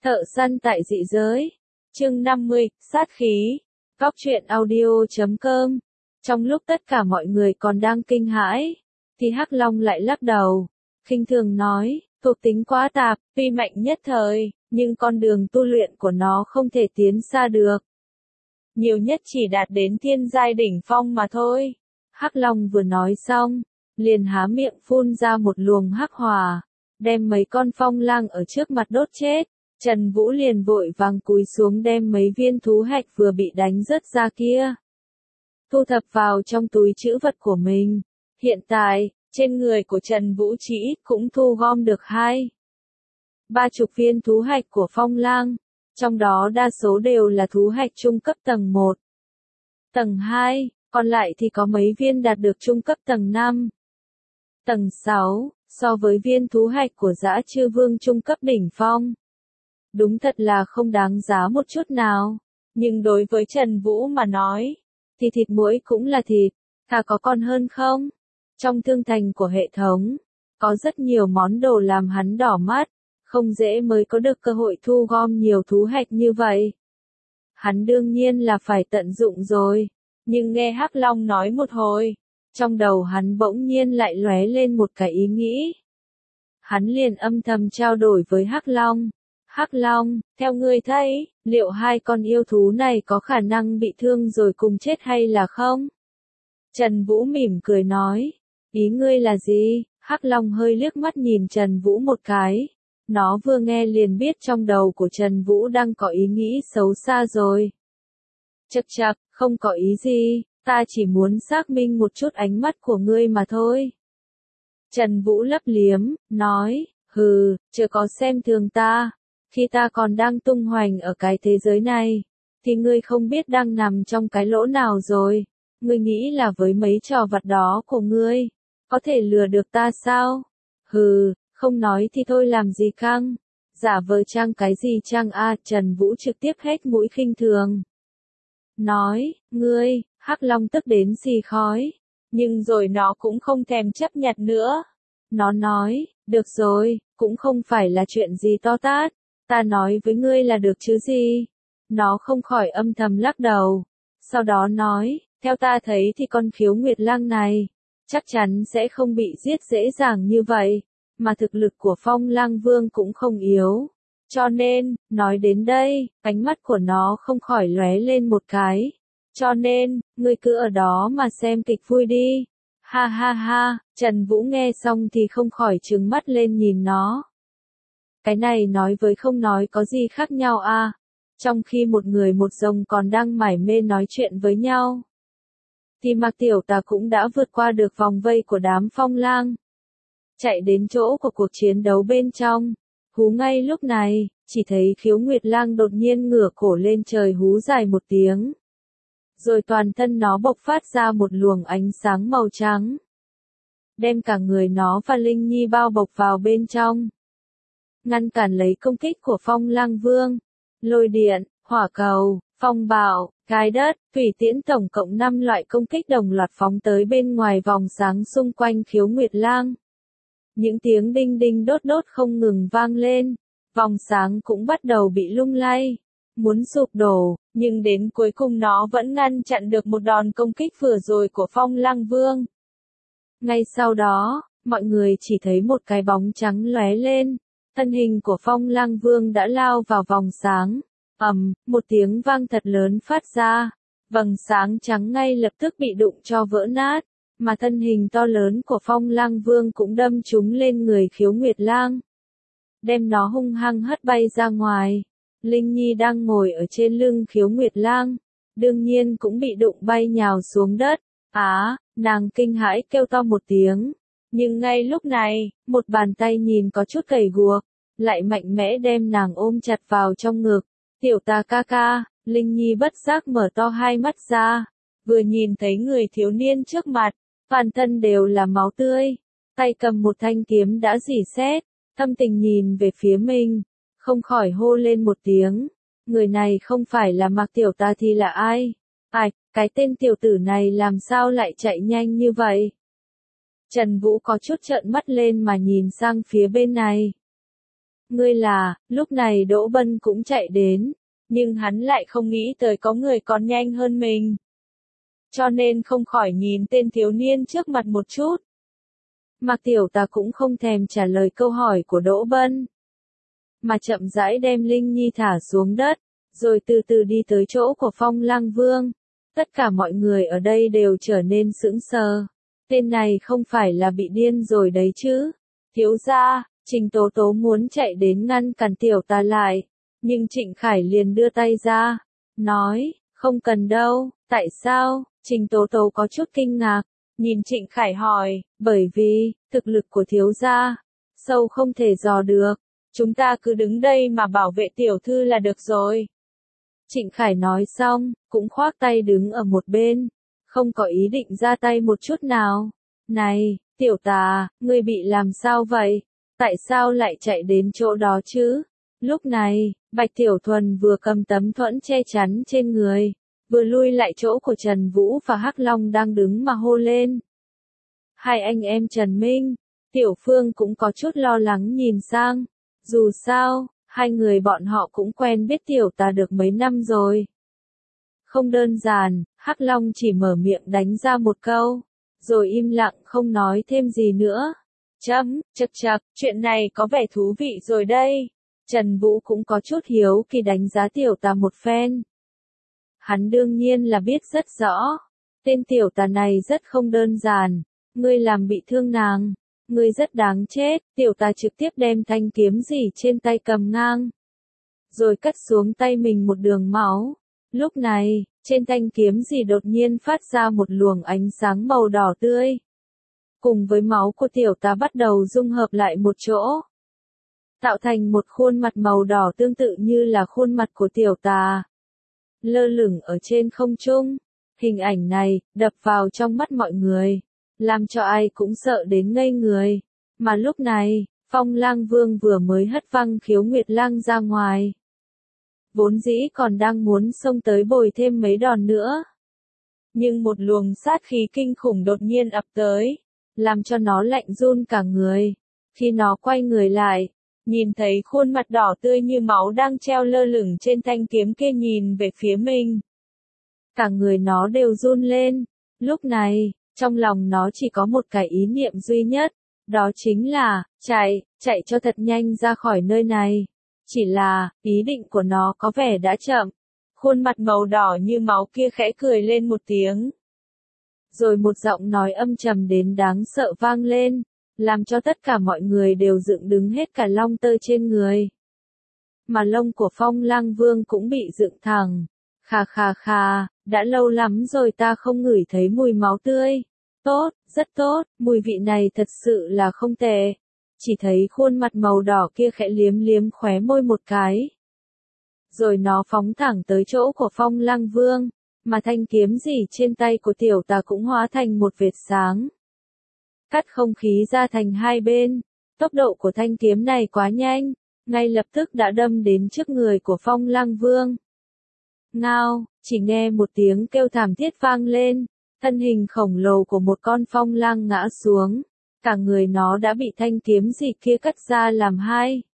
Thợ săn tại dị giới. Chương 50, sát khí. Góc truyện audio.com. Trong lúc tất cả mọi người còn đang kinh hãi, thì Hắc Long lại lắc đầu, khinh thường nói, thuộc tính quá tạp, tuy mạnh nhất thời, nhưng con đường tu luyện của nó không thể tiến xa được. Nhiều nhất chỉ đạt đến thiên giai đỉnh phong mà thôi. Hắc Long vừa nói xong, liền há miệng phun ra một luồng hắc hỏa, đem mấy con phong lang ở trước mặt đốt chết. Trần Vũ liền vội vàng cúi xuống đem mấy viên thú hạch vừa bị đánh rớt ra kia thu thập vào trong túi trữ vật của mình. Hiện tại, trên người của Trần Vũ chỉ ít cũng thu gom được 20-30 viên thú hạch của phong lang, trong đó đa số đều là thú hạch trung cấp tầng 1, tầng 2, còn lại thì có mấy viên đạt được trung cấp tầng 5, tầng 6, so với viên thú hạch của Dã Chư Vương trung cấp đỉnh phong. Đúng thật là không đáng giá một chút nào, nhưng đối với Trần Vũ mà nói, thì thịt muỗi cũng là thịt, thà có còn hơn không? Trong thương thành của hệ thống, có rất nhiều món đồ làm hắn đỏ mắt, không dễ mới có được cơ hội thu gom nhiều thú hạch như vậy. Hắn đương nhiên là phải tận dụng rồi, nhưng nghe Hắc Long nói một hồi, trong đầu hắn bỗng nhiên lại lóe lên một cái ý nghĩ. Hắn liền âm thầm trao đổi với Hắc Long. Hắc Long, theo ngươi thấy, liệu hai con yêu thú này có khả năng bị thương rồi cùng chết hay là không? Trần Vũ mỉm cười nói, ý ngươi là gì? Hắc Long hơi liếc mắt nhìn Trần Vũ một cái. Nó vừa nghe liền biết trong đầu của Trần Vũ đang có ý nghĩ xấu xa rồi. Chậc chậc, không có ý gì, ta chỉ muốn xác minh một chút ánh mắt của ngươi mà thôi. Trần Vũ lấp liếm, nói, hừ, chưa có xem thường ta. Khi ta còn đang tung hoành ở cái thế giới này, thì ngươi không biết đang nằm trong cái lỗ nào rồi. Ngươi nghĩ là với mấy trò vặt đó của ngươi, có thể lừa được ta sao? Hừ, không nói thì thôi làm gì căng. Giả vờ trang cái gì trang a? Trần Vũ trực tiếp hét mũi khinh thường. Nói, ngươi, Hắc Long tức đến xì khói. Nhưng rồi nó cũng không thèm chấp nhận nữa. Nó nói, được rồi, cũng không phải là chuyện gì to tát. Ta nói với ngươi là được chứ gì? Nó không khỏi âm thầm lắc đầu. Sau đó nói, theo ta thấy thì con Khiếu Nguyệt Lang này, chắc chắn sẽ không bị giết dễ dàng như vậy, mà thực lực của Phong Lang Vương cũng không yếu. Cho nên, nói đến đây, ánh mắt của nó không khỏi lóe lên một cái. Cho nên, ngươi cứ ở đó mà xem kịch vui đi. Ha ha ha, Trần Vũ nghe xong thì không khỏi trừng mắt lên nhìn nó. Cái này nói với không nói có gì khác nhau à? Trong khi một người một rồng còn đang mải mê nói chuyện với nhau, thì Mạc Tiểu Tà cũng đã vượt qua được vòng vây của đám phong lang, chạy đến chỗ của cuộc chiến đấu bên trong. Hú ngay lúc này, chỉ thấy Khiếu Nguyệt Lang đột nhiên ngửa cổ lên trời hú dài một tiếng. Rồi toàn thân nó bộc phát ra một luồng ánh sáng màu trắng, đem cả người nó và Linh Nhi bao bọc vào bên trong, ngăn cản lấy công kích của Phong Lang Vương. Lôi điện, hỏa cầu, phong bạo, gai đất, thủy tiễn tổng cộng 5 loại công kích đồng loạt phóng tới bên ngoài vòng sáng xung quanh Khiếu Nguyệt Lang. Những tiếng đinh đinh đốt đốt không ngừng vang lên, vòng sáng cũng bắt đầu bị lung lay, muốn sụp đổ, nhưng đến cuối cùng nó vẫn ngăn chặn được một đòn công kích vừa rồi của Phong Lang Vương. Ngay sau đó, mọi người chỉ thấy một cái bóng trắng lóe lên. Thân hình của Phong Lang Vương đã lao vào vòng sáng. Một tiếng vang thật lớn phát ra. Vầng sáng trắng ngay lập tức bị đụng cho vỡ nát. Mà thân hình to lớn của Phong Lang Vương cũng đâm trúng lên người Khiếu Nguyệt Lang, đem nó hung hăng hất bay ra ngoài. Linh Nhi đang ngồi ở trên lưng Khiếu Nguyệt Lang, đương nhiên cũng bị đụng bay nhào xuống đất. Nàng kinh hãi kêu to một tiếng. Nhưng ngay lúc này, một bàn tay nhìn có chút gầy guộc, lại mạnh mẽ đem nàng ôm chặt vào trong ngực. Tiểu Tà ca ca, Linh Nhi bất giác mở to hai mắt ra, vừa nhìn thấy người thiếu niên trước mặt, toàn thân đều là máu tươi, tay cầm một thanh kiếm đã rỉ sét, thâm tình nhìn về phía mình, không khỏi hô lên một tiếng. Người này không phải là Mạc Tiểu Tà thì là ai? Cái tên tiểu tử này làm sao lại chạy nhanh như vậy? Trần Vũ có chút trợn mắt lên mà nhìn sang phía bên này. ngươi là, lúc này Đỗ Bân cũng chạy đến, nhưng hắn lại không nghĩ tới có người còn nhanh hơn mình. Cho nên không khỏi nhìn tên thiếu niên trước mặt một chút. Mạc Tiểu Tà cũng không thèm trả lời câu hỏi của Đỗ Bân, mà chậm rãi đem Linh Nhi thả xuống đất, rồi từ từ đi tới chỗ của Phong Lang Vương. Tất cả mọi người ở đây đều trở nên sững sờ. Tên này không phải là bị điên rồi đấy chứ? Thiếu gia, Trình Tố Tố muốn chạy đến ngăn cản Tiểu Tà lại, nhưng Trịnh Khải liền đưa tay ra, nói, không cần đâu. Tại sao? Trình Tố Tố có chút kinh ngạc, nhìn Trịnh Khải hỏi, bởi vì, thực lực của thiếu gia, sâu không thể dò được, chúng ta cứ đứng đây mà bảo vệ tiểu thư là được rồi. Trịnh Khải nói xong, cũng khoác tay đứng ở một bên, không có ý định ra tay một chút nào. Này, Tiểu Tà, ngươi bị làm sao vậy? Tại sao lại chạy đến chỗ đó chứ? Lúc này, Bạch Tiểu Thuần vừa cầm tấm thuẫn che chắn trên người, vừa lui lại chỗ của Trần Vũ và Hắc Long đang đứng mà hô lên. Hai anh em Trần Minh, Tiểu Phương cũng có chút lo lắng nhìn sang. Dù sao, hai người bọn họ cũng quen biết Tiểu Tà được mấy năm rồi. Không đơn giản, Hắc Long chỉ mở miệng đánh ra một câu, rồi im lặng không nói thêm gì nữa. Chậc chậc, chuyện này có vẻ thú vị rồi đây. Trần Vũ cũng có chút hiếu kỳ đánh giá Tiểu Tà một phen. Hắn đương nhiên là biết rất rõ, tên Tiểu Tà này rất không đơn giản, ngươi làm bị thương nàng, ngươi rất đáng chết. Tiểu Tà trực tiếp đem thanh kiếm gì trên tay cầm ngang, rồi cắt xuống tay mình một đường máu. Lúc này, trên thanh kiếm gì đột nhiên phát ra một luồng ánh sáng màu đỏ tươi, cùng với máu của Tiểu Tà bắt đầu dung hợp lại một chỗ, tạo thành một khuôn mặt màu đỏ tương tự như là khuôn mặt của Tiểu Tà, lơ lửng ở trên không trung. Hình ảnh này, đập vào trong mắt mọi người, làm cho ai cũng sợ đến ngây người. Mà lúc này, Phong Lang Vương vừa mới hất văng Khiếu Nguyệt Lang ra ngoài. Vốn dĩ còn đang muốn xông tới bồi thêm mấy đòn nữa. Nhưng một luồng sát khí kinh khủng đột nhiên ập tới, làm cho nó lạnh run cả người. Khi nó quay người lại, nhìn thấy khuôn mặt đỏ tươi như máu đang treo lơ lửng trên thanh kiếm kia nhìn về phía mình. Cả người nó đều run lên. Lúc này, trong lòng nó chỉ có một cái ý niệm duy nhất, đó chính là, chạy cho thật nhanh ra khỏi nơi này. Chỉ là, ý định của nó có vẻ đã chậm. Khuôn mặt màu đỏ như máu kia khẽ cười lên một tiếng. Rồi một giọng nói âm trầm đến đáng sợ vang lên, làm cho tất cả mọi người đều dựng đứng hết cả lông tơ trên người. Mà lông của Phong Lang Vương cũng bị dựng thẳng. Khà, đã lâu lắm rồi ta không ngửi thấy mùi máu tươi. Tốt, rất tốt, mùi vị này thật sự là không tệ. Chỉ thấy khuôn mặt màu đỏ kia khẽ liếm liếm khóe môi một cái. Rồi nó phóng thẳng tới chỗ của Phong Lang Vương, mà thanh kiếm gì trên tay của Tiểu Tà cũng hóa thành một vệt sáng. Cắt không khí ra thành hai bên, tốc độ của thanh kiếm này quá nhanh, ngay lập tức đã đâm đến trước người của Phong Lang Vương. Ngao, chỉ nghe một tiếng kêu thảm thiết vang lên, thân hình khổng lồ của một con phong lang ngã xuống, cả người nó đã bị thanh kiếm gì kia cắt ra làm hai.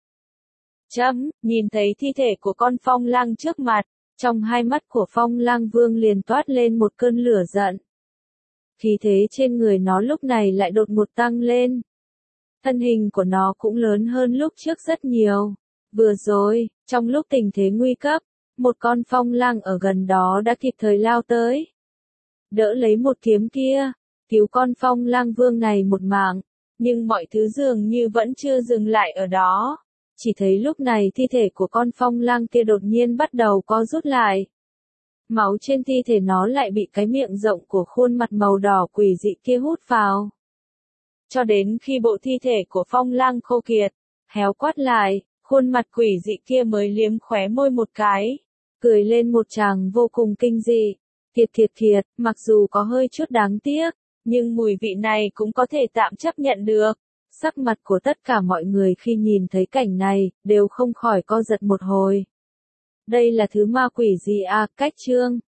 Nhìn thấy thi thể của con phong lang trước mặt, trong hai mắt của Phong Lang Vương liền toát lên một cơn lửa giận. Khí thế trên người nó lúc này lại đột ngột tăng lên. Thân hình của nó cũng lớn hơn lúc trước rất nhiều. Vừa rồi, trong lúc tình thế nguy cấp, một con phong lang ở gần đó đã kịp thời lao tới, đỡ lấy một kiếm kia, cứu con Phong Lang Vương này một mạng. Nhưng mọi thứ dường như vẫn chưa dừng lại ở đó. Chỉ thấy lúc này thi thể của con phong lang kia đột nhiên bắt đầu co rút lại. Máu trên thi thể nó lại bị cái miệng rộng của khuôn mặt màu đỏ quỷ dị kia hút vào. Cho đến khi bộ thi thể của phong lang khô kiệt, héo quắt lại, khuôn mặt quỷ dị kia mới liếm khóe môi một cái, cười lên một tràng vô cùng kinh dị. Thiệt, mặc dù có hơi chút đáng tiếc, nhưng mùi vị này cũng có thể tạm chấp nhận được. Sắc mặt của tất cả mọi người khi nhìn thấy cảnh này, đều không khỏi co giật một hồi. Đây là thứ ma quỷ gì à, cách chương.